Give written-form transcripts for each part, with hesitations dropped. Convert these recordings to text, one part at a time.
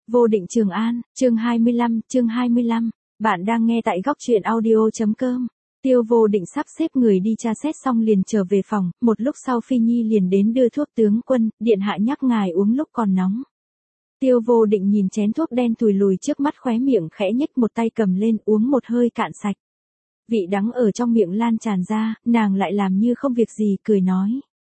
Vô Định Trường An, chương 25. Bạn đang nghe tại góc truyện audio.com. Tiêu Vô Định sắp xếp người đi tra xét xong liền trở về phòng, một lúc sau Phi Nhi liền đến đưa thuốc. Tướng quân, điện hạ nhắc ngài uống lúc còn nóng. Tiêu Vô Định nhìn chén thuốc đen thùi lùi trước mắt, khóe miệng khẽ nhếch, một tay cầm lên uống một hơi cạn sạch. Vị đắng ở trong miệng lan tràn ra, nàng lại làm như không việc gì, cười nói.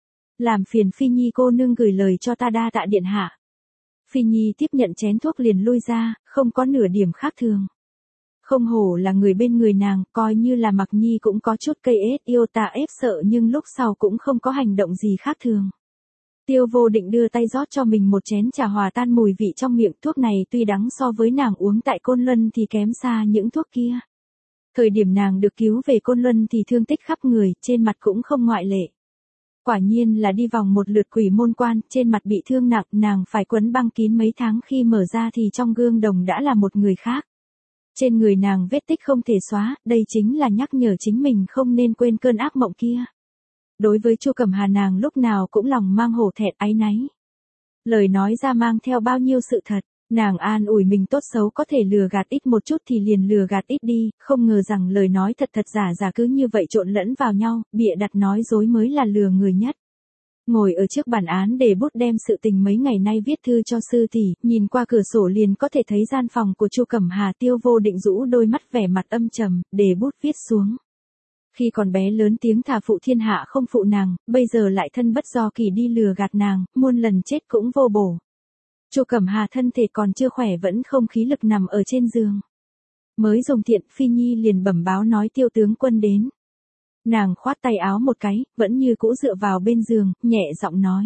Làm phiền Phi Nhi cô nương gửi lời cho ta đa tạ điện hạ. Phi Nhi tiếp nhận chén thuốc liền lui ra, không có nửa điểm khác thường. Không hổ là người bên người nàng, coi như là Mặc Nhi cũng có chút cây ết yêu ta ép sợ, nhưng lúc sau cũng không có hành động gì khác thường. Tiêu Vô Định đưa tay rót cho mình một chén trà hòa tan mùi vị trong miệng. Thuốc này tuy đắng so với nàng uống tại Côn Luân thì kém xa những thuốc kia. Thời điểm nàng được cứu về Côn Luân thì thương tích khắp người, trên mặt cũng không ngoại lệ. Quả nhiên là đi vòng một lượt Quỷ Môn Quan, trên mặt bị thương nặng, nàng phải quấn băng kín mấy tháng, khi mở ra thì trong gương đồng đã là một người khác. Trên người nàng vết tích không thể xóa, đây chính là nhắc nhở chính mình không nên quên cơn ác mộng kia. Đối với Chu Cẩm Hà, nàng lúc nào cũng lòng mang hổ thẹn áy náy. Lời nói ra mang theo bao nhiêu sự thật, nàng an ủi mình tốt xấu có thể lừa gạt ít một chút thì liền lừa gạt ít đi, không ngờ rằng lời nói thật giả cứ như vậy trộn lẫn vào nhau, bịa đặt nói dối mới là lừa người nhất. Ngồi ở trước bản án để bút đem sự tình mấy ngày nay viết thư cho sư tỷ, nhìn qua cửa sổ liền có thể thấy gian phòng của Chu Cẩm Hà. Tiêu Vô Định rũ đôi mắt vẻ mặt âm trầm, để bút viết xuống. Khi còn bé lớn tiếng thà phụ thiên hạ không phụ nàng, bây giờ lại thân bất do kỳ đi lừa gạt nàng, muôn lần chết cũng vô bổ. Chu Cẩm Hà thân thể còn chưa khỏe, vẫn không khí lực nằm ở trên giường. Mới dùng thiện, Phi Nhi liền bẩm báo nói Tiêu tướng quân đến. Nàng khoát tay áo một cái, vẫn như cũ dựa vào bên giường, nhẹ giọng nói.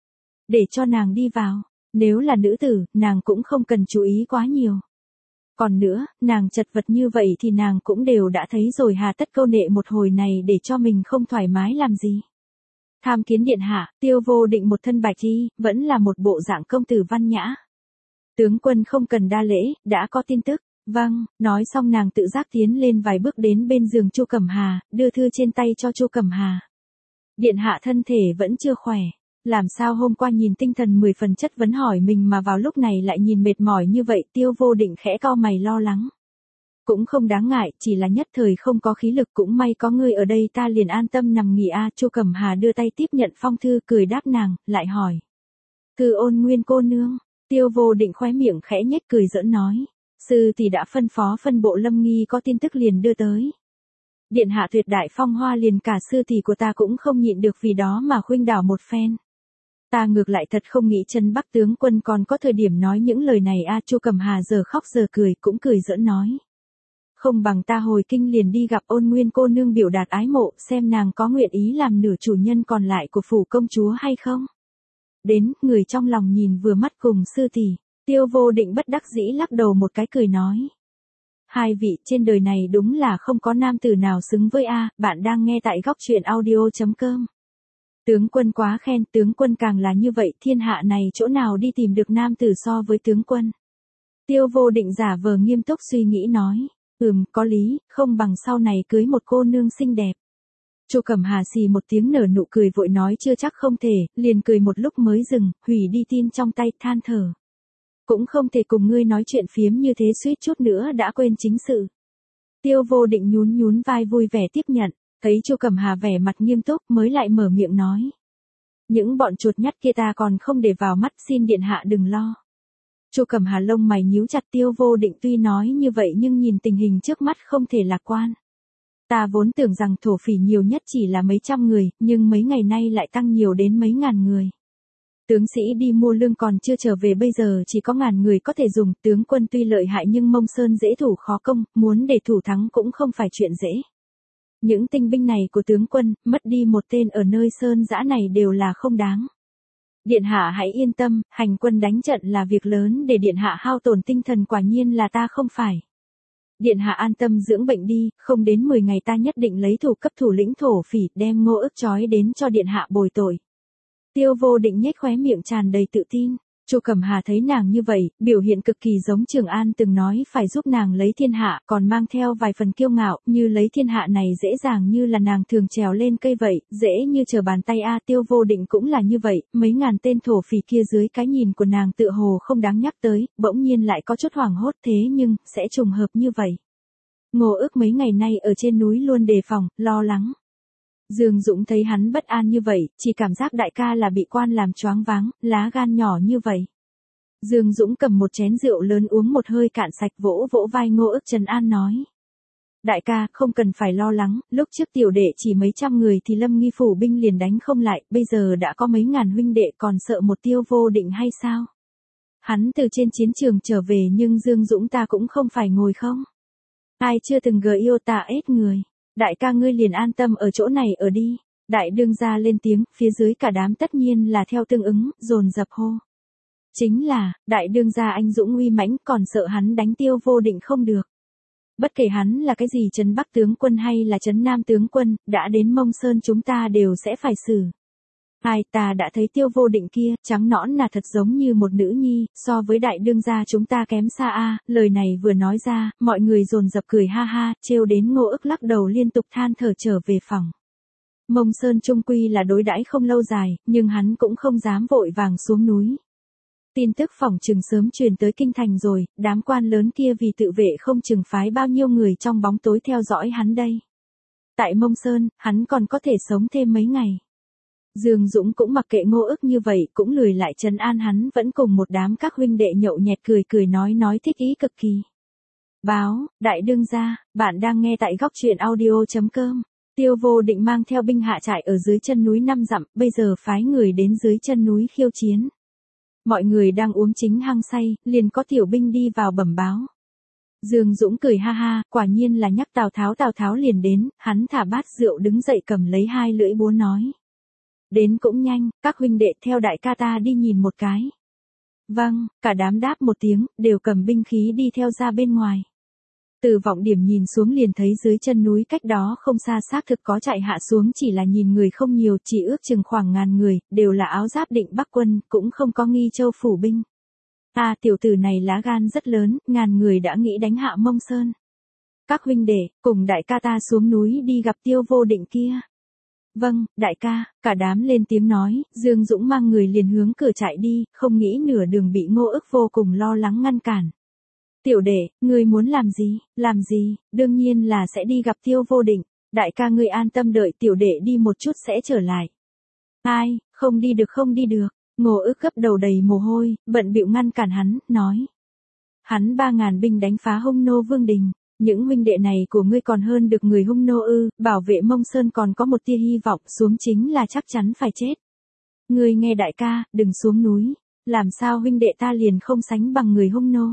Để cho nàng đi vào, nếu là nữ tử, nàng cũng không cần chú ý quá nhiều. Còn nữa, nàng chật vật như vậy thì nàng cũng đều đã thấy rồi, hà tất câu nệ một hồi này để cho mình không thoải mái làm gì. Tham kiến điện hạ. Tiêu Vô Định một thân bạch y, vẫn là một bộ dạng công tử văn nhã. Tướng quân không cần đa lễ, đã có tin tức. Vâng, nói xong nàng tự giác tiến lên vài bước đến bên giường Chu Cẩm Hà, đưa thư trên tay cho Chu Cẩm Hà. Điện hạ thân thể vẫn chưa khỏe, làm sao hôm qua nhìn tinh thần 10 phần chất vấn hỏi mình mà vào lúc này lại nhìn mệt mỏi như vậy. Tiêu Vô Định khẽ cau mày lo lắng. Cũng không đáng ngại, chỉ là nhất thời không có khí lực, cũng may có ngươi ở đây ta liền an tâm nằm nghỉ a. Chu Cẩm Hà đưa tay tiếp nhận phong thư, cười đáp nàng, lại hỏi. Thư Ôn Nguyên cô nương. Tiêu Vô Định khóe miệng khẽ nhếch cười giỡn nói. Sư thì đã phân phó phân bộ Lâm Nghi có tin tức liền đưa tới. Điện hạ tuyệt đại phong hoa, liền cả sư tỷ của ta cũng không nhịn được vì đó mà khuynh đảo một phen. Ta ngược lại thật không nghĩ chân Bắc tướng quân còn có thời điểm nói những lời này a. Chu Cẩm Hà giờ khóc giờ cười, cũng cười giỡn nói. Không bằng ta hồi kinh liền đi gặp Ôn Nguyên cô nương biểu đạt ái mộ, xem nàng có nguyện ý làm nửa chủ nhân còn lại của phủ công chúa hay không. Đến, người trong lòng nhìn vừa mắt cùng sư tỷ. Tiêu Vô Định bất đắc dĩ lắc đầu một cái, cười nói. Hai vị, trên đời này đúng là không có nam tử nào xứng với a. Bạn đang nghe tại góc truyện audio.com. Tướng quân quá khen, tướng quân càng là như vậy, thiên hạ này chỗ nào đi tìm được nam tử so với tướng quân. Tiêu Vô Định giả vờ nghiêm túc suy nghĩ nói. Có lý, không bằng sau này cưới một cô nương xinh đẹp. Chu Cẩm Hà xì một tiếng nở nụ cười vội nói chưa chắc không thể, liền cười một lúc mới dừng, hủy đi tin trong tay, than thở. Cũng không thể cùng ngươi nói chuyện phiếm như thế, suýt chút nữa đã quên chính sự. Tiêu Vô Định nhún vai vui vẻ tiếp nhận, thấy Chu Cẩm Hà vẻ mặt nghiêm túc mới lại mở miệng nói. Những bọn chuột nhắt kia ta còn không để vào mắt, xin điện hạ đừng lo. Chu Cẩm Hà lông mày nhíu chặt. Tiêu Vô Định tuy nói như vậy nhưng nhìn tình hình trước mắt không thể lạc quan. Ta vốn tưởng rằng thổ phỉ nhiều nhất chỉ là mấy trăm người, nhưng mấy ngày nay lại tăng nhiều đến mấy ngàn người. Tướng sĩ đi mua lương còn chưa trở về, bây giờ chỉ có ngàn người có thể dùng. Tướng quân tuy lợi hại nhưng Mông Sơn dễ thủ khó công, muốn để thủ thắng cũng không phải chuyện dễ. Những tinh binh này của tướng quân, mất đi một tên ở nơi sơn dã này đều là không đáng. Điện hạ hãy yên tâm, hành quân đánh trận là việc lớn, để điện hạ hao tổn tinh thần quả nhiên là ta không phải. Điện hạ an tâm dưỡng bệnh đi, không đến 10 ngày ta nhất định lấy thủ cấp thủ lĩnh thổ phỉ, đem Ngô Ức trói đến cho điện hạ bồi tội. Tiêu Vô Định nhếch khóe miệng tràn đầy tự tin. Chu Cẩm Hà thấy nàng như vậy, biểu hiện cực kỳ giống Trường An từng nói phải giúp nàng lấy thiên hạ, còn mang theo vài phần kiêu ngạo, như lấy thiên hạ này dễ dàng như là nàng thường trèo lên cây vậy, dễ như trở bàn tay a. Tiêu Vô Định cũng là như vậy, mấy ngàn tên thổ phỉ kia dưới cái nhìn của nàng tựa hồ không đáng nhắc tới, bỗng nhiên lại có chút hoảng hốt thế nhưng, sẽ trùng hợp như vậy. Ngô Ước mấy ngày nay ở trên núi luôn đề phòng, lo lắng. Dương Dũng thấy hắn bất an như vậy, chỉ cảm giác đại ca là bị quan làm choáng váng, lá gan nhỏ như vậy. Dương Dũng cầm một chén rượu lớn uống một hơi cạn sạch, vỗ vỗ vai Ngô Ước trấn an nói. Đại ca, không cần phải lo lắng, lúc trước tiểu đệ chỉ mấy trăm người thì Lâm Nghi phủ binh liền đánh không lại, bây giờ đã có mấy ngàn huynh đệ còn sợ một Tiêu Vô Định hay sao? Hắn từ trên chiến trường trở về nhưng Dương Dũng ta cũng không phải ngồi không. Ai chưa từng gờ yêu ta ết người. Đại ca ngươi liền an tâm ở chỗ này ở đi. Đại đương gia lên tiếng, phía dưới cả đám tất nhiên là theo tương ứng, dồn dập hô. Chính là, đại đương gia anh dũng uy mãnh, còn sợ hắn đánh Tiêu Vô Định không được. Bất kể hắn là cái gì trấn Bắc tướng quân hay là trấn Nam tướng quân, đã đến Mông Sơn chúng ta đều sẽ phải xử. Ai, ta đã thấy Tiêu Vô Định kia, trắng nõn là thật giống như một nữ nhi, so với đại đương gia chúng ta kém xa a. Lời này vừa nói ra, mọi người dồn dập cười ha ha, trêu đến Ngô Ước lắc đầu liên tục than thở trở về phòng. Mông Sơn trung quy là đối đãi không lâu dài, nhưng hắn cũng không dám vội vàng xuống núi. Tin tức phỏng chừng sớm truyền tới kinh thành rồi, đám quan lớn kia vì tự vệ không chừng phái bao nhiêu người trong bóng tối theo dõi hắn đây. Tại Mông Sơn, hắn còn có thể sống thêm mấy ngày. Dương Dũng cũng mặc kệ Ngô Ước như vậy, cũng lười lại trấn an hắn, vẫn cùng một đám các huynh đệ nhậu nhẹt cười cười nói thích ý cực kỳ. Báo, đại đương gia, bạn đang nghe tại góc truyện audio.com. Tiêu Vô Định mang theo binh hạ trại ở dưới chân núi 5 dặm, bây giờ phái người đến dưới chân núi khiêu chiến. Mọi người đang uống chính hăng say, liền có tiểu binh đi vào bẩm báo. Dương Dũng cười ha ha, quả nhiên là nhắc Tào Tháo liền đến, hắn thả bát rượu đứng dậy cầm lấy hai lưỡi búa nói. Đến cũng nhanh, các huynh đệ theo đại ca ta đi nhìn một cái. Vâng, cả đám đáp một tiếng, đều cầm binh khí đi theo ra bên ngoài. Từ vọng điểm nhìn xuống liền thấy dưới chân núi cách đó không xa xác thực có chạy hạ xuống, chỉ là nhìn người không nhiều, chỉ ước chừng khoảng ngàn người, đều là áo giáp Định Bắc quân, cũng không có Nghi Châu phủ binh. Tiểu tử này lá gan rất lớn, ngàn người đã nghĩ đánh hạ Mông Sơn. Các huynh đệ, cùng đại ca ta xuống núi đi gặp Tiêu Vô Định kia. Vâng, đại ca, cả đám lên tiếng nói, Dương Dũng mang người liền hướng cửa chạy đi, không nghĩ nửa đường bị Ngô Ước vô cùng lo lắng ngăn cản. Tiểu đệ, ngươi muốn làm gì, đương nhiên là sẽ đi gặp Tiêu Vô Định, đại ca ngươi an tâm đợi tiểu đệ đi một chút sẽ trở lại. Ai, không đi được, Ngô Ước gấp đầu đầy mồ hôi, bận bịu ngăn cản hắn, nói. Hắn 3.000 binh đánh phá Hung Nô Vương Đình. Những huynh đệ này của ngươi còn hơn được người Hung Nô ư, bảo vệ Mông Sơn còn có một tia hy vọng, xuống chính là chắc chắn phải chết. Ngươi nghe đại ca, đừng xuống núi, làm sao huynh đệ ta liền không sánh bằng người Hung Nô.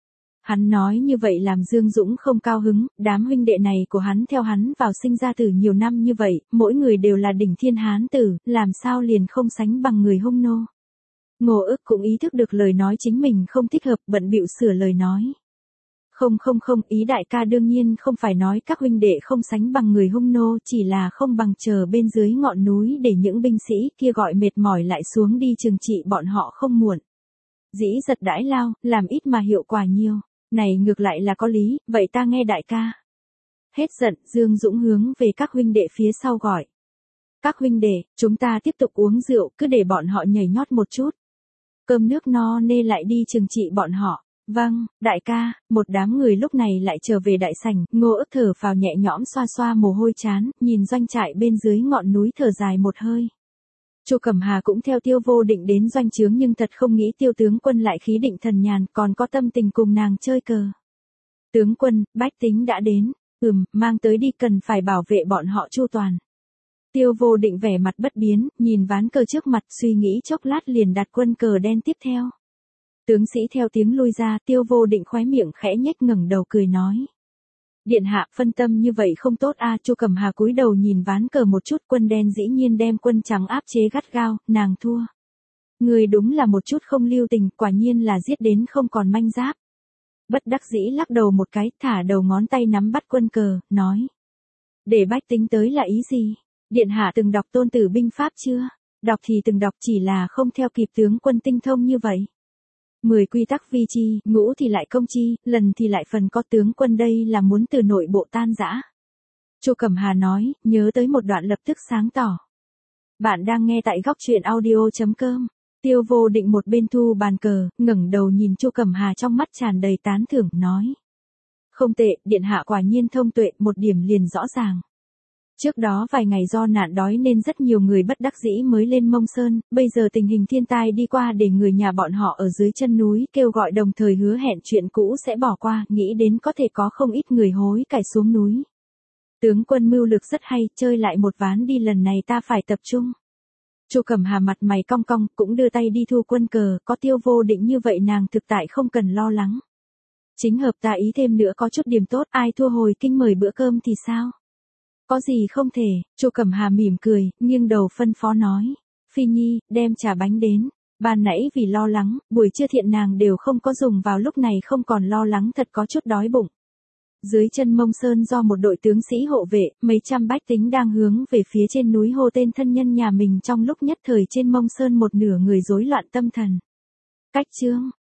Hắn nói như vậy làm Dương Dũng không cao hứng, đám huynh đệ này của hắn theo hắn vào sinh ra tử nhiều năm như vậy, mỗi người đều là đỉnh thiên hán tử, làm sao liền không sánh bằng người Hung Nô. Ngô Ước cũng ý thức được lời nói chính mình không thích hợp, bận bịu sửa lời nói. Không, ý đại ca đương nhiên không phải nói các huynh đệ không sánh bằng người Hung Nô, chỉ là không bằng chờ bên dưới ngọn núi để những binh sĩ kia gọi mệt mỏi lại xuống đi trừng trị bọn họ không muộn. Dĩ giật đãi lao, làm ít mà hiệu quả nhiều, này ngược lại là có lý, vậy ta nghe đại ca. Hết giận, Dương Dũng hướng về các huynh đệ phía sau gọi. Các huynh đệ, chúng ta tiếp tục uống rượu, cứ để bọn họ nhảy nhót một chút. Cơm nước no nê lại đi trừng trị bọn họ. Vâng, đại ca, một đám người lúc này lại trở về đại sảnh, Ngô Ước thở phào nhẹ nhõm xoa xoa mồ hôi chán, nhìn doanh trại bên dưới ngọn núi thở dài một hơi. Chu Cẩm Hà cũng theo Tiêu Vô Định đến doanh trướng nhưng thật không nghĩ Tiêu tướng quân lại khí định thần nhàn, còn có tâm tình cùng nàng chơi cờ. Tướng quân, bách tính đã đến, mang tới đi, cần phải bảo vệ bọn họ chu toàn. Tiêu Vô Định vẻ mặt bất biến, nhìn ván cờ trước mặt suy nghĩ chốc lát liền đặt quân cờ đen tiếp theo. Tướng sĩ theo tiếng lui ra, Tiêu Vô Định khóe miệng khẽ nhếch ngẩng đầu cười nói. Điện hạ phân tâm như vậy không tốt a. Chu Cẩm Hà cúi đầu nhìn ván cờ một chút, quân đen dĩ nhiên đem quân trắng áp chế gắt gao, nàng thua. Người đúng là một chút không lưu tình, quả nhiên là giết đến không còn manh giáp. Bất đắc dĩ lắc đầu một cái, thả đầu ngón tay nắm bắt quân cờ, nói. Để bách tính tới là ý gì? Điện hạ từng đọc Tôn Tử binh pháp chưa? Đọc thì từng đọc, chỉ là không theo kịp tướng quân tinh thông như vậy. 10 quy tắc vi chi, ngũ thì lại công chi, lần thì lại phần có tướng quân, đây là muốn từ nội bộ tan rã. Chu Cẩm Hà nói, nhớ tới một đoạn lập tức sáng tỏ. Bạn đang nghe tại góc truyện audio.com. Tiêu Vô Định một bên thu bàn cờ, ngẩng đầu nhìn Chu Cẩm Hà trong mắt tràn đầy tán thưởng, nói. Không tệ, điện hạ quả nhiên thông tuệ, một điểm liền rõ ràng. Trước đó vài ngày do nạn đói nên rất nhiều người bất đắc dĩ mới lên Mông Sơn, bây giờ tình hình thiên tai đi qua để người nhà bọn họ ở dưới chân núi kêu gọi, đồng thời hứa hẹn chuyện cũ sẽ bỏ qua, nghĩ đến có thể có không ít người hối cải xuống núi. Tướng quân mưu lược rất hay, chơi lại một ván đi, lần này ta phải tập trung. Chu Cẩm Hà mặt mày cong cong, cũng đưa tay đi thu quân cờ, có Tiêu Vô Định như vậy nàng thực tại không cần lo lắng. Chính hợp ta ý, thêm nữa có chút điểm tốt, ai thua hồi kinh mời bữa cơm thì sao? Có gì không thể, Chu Cẩm Hà mỉm cười, nghiêng đầu phân phó nói. Phi Nhi, đem trà bánh đến. Ban nãy vì lo lắng, buổi trưa thiện nàng đều không có dùng, vào lúc này không còn lo lắng, thật có chút đói bụng. Dưới chân Mông Sơn do một đội tướng sĩ hộ vệ, mấy trăm bách tính đang hướng về phía trên núi hô tên thân nhân nhà mình, trong lúc nhất thời trên Mông Sơn một nửa người rối loạn tâm thần. Cách chương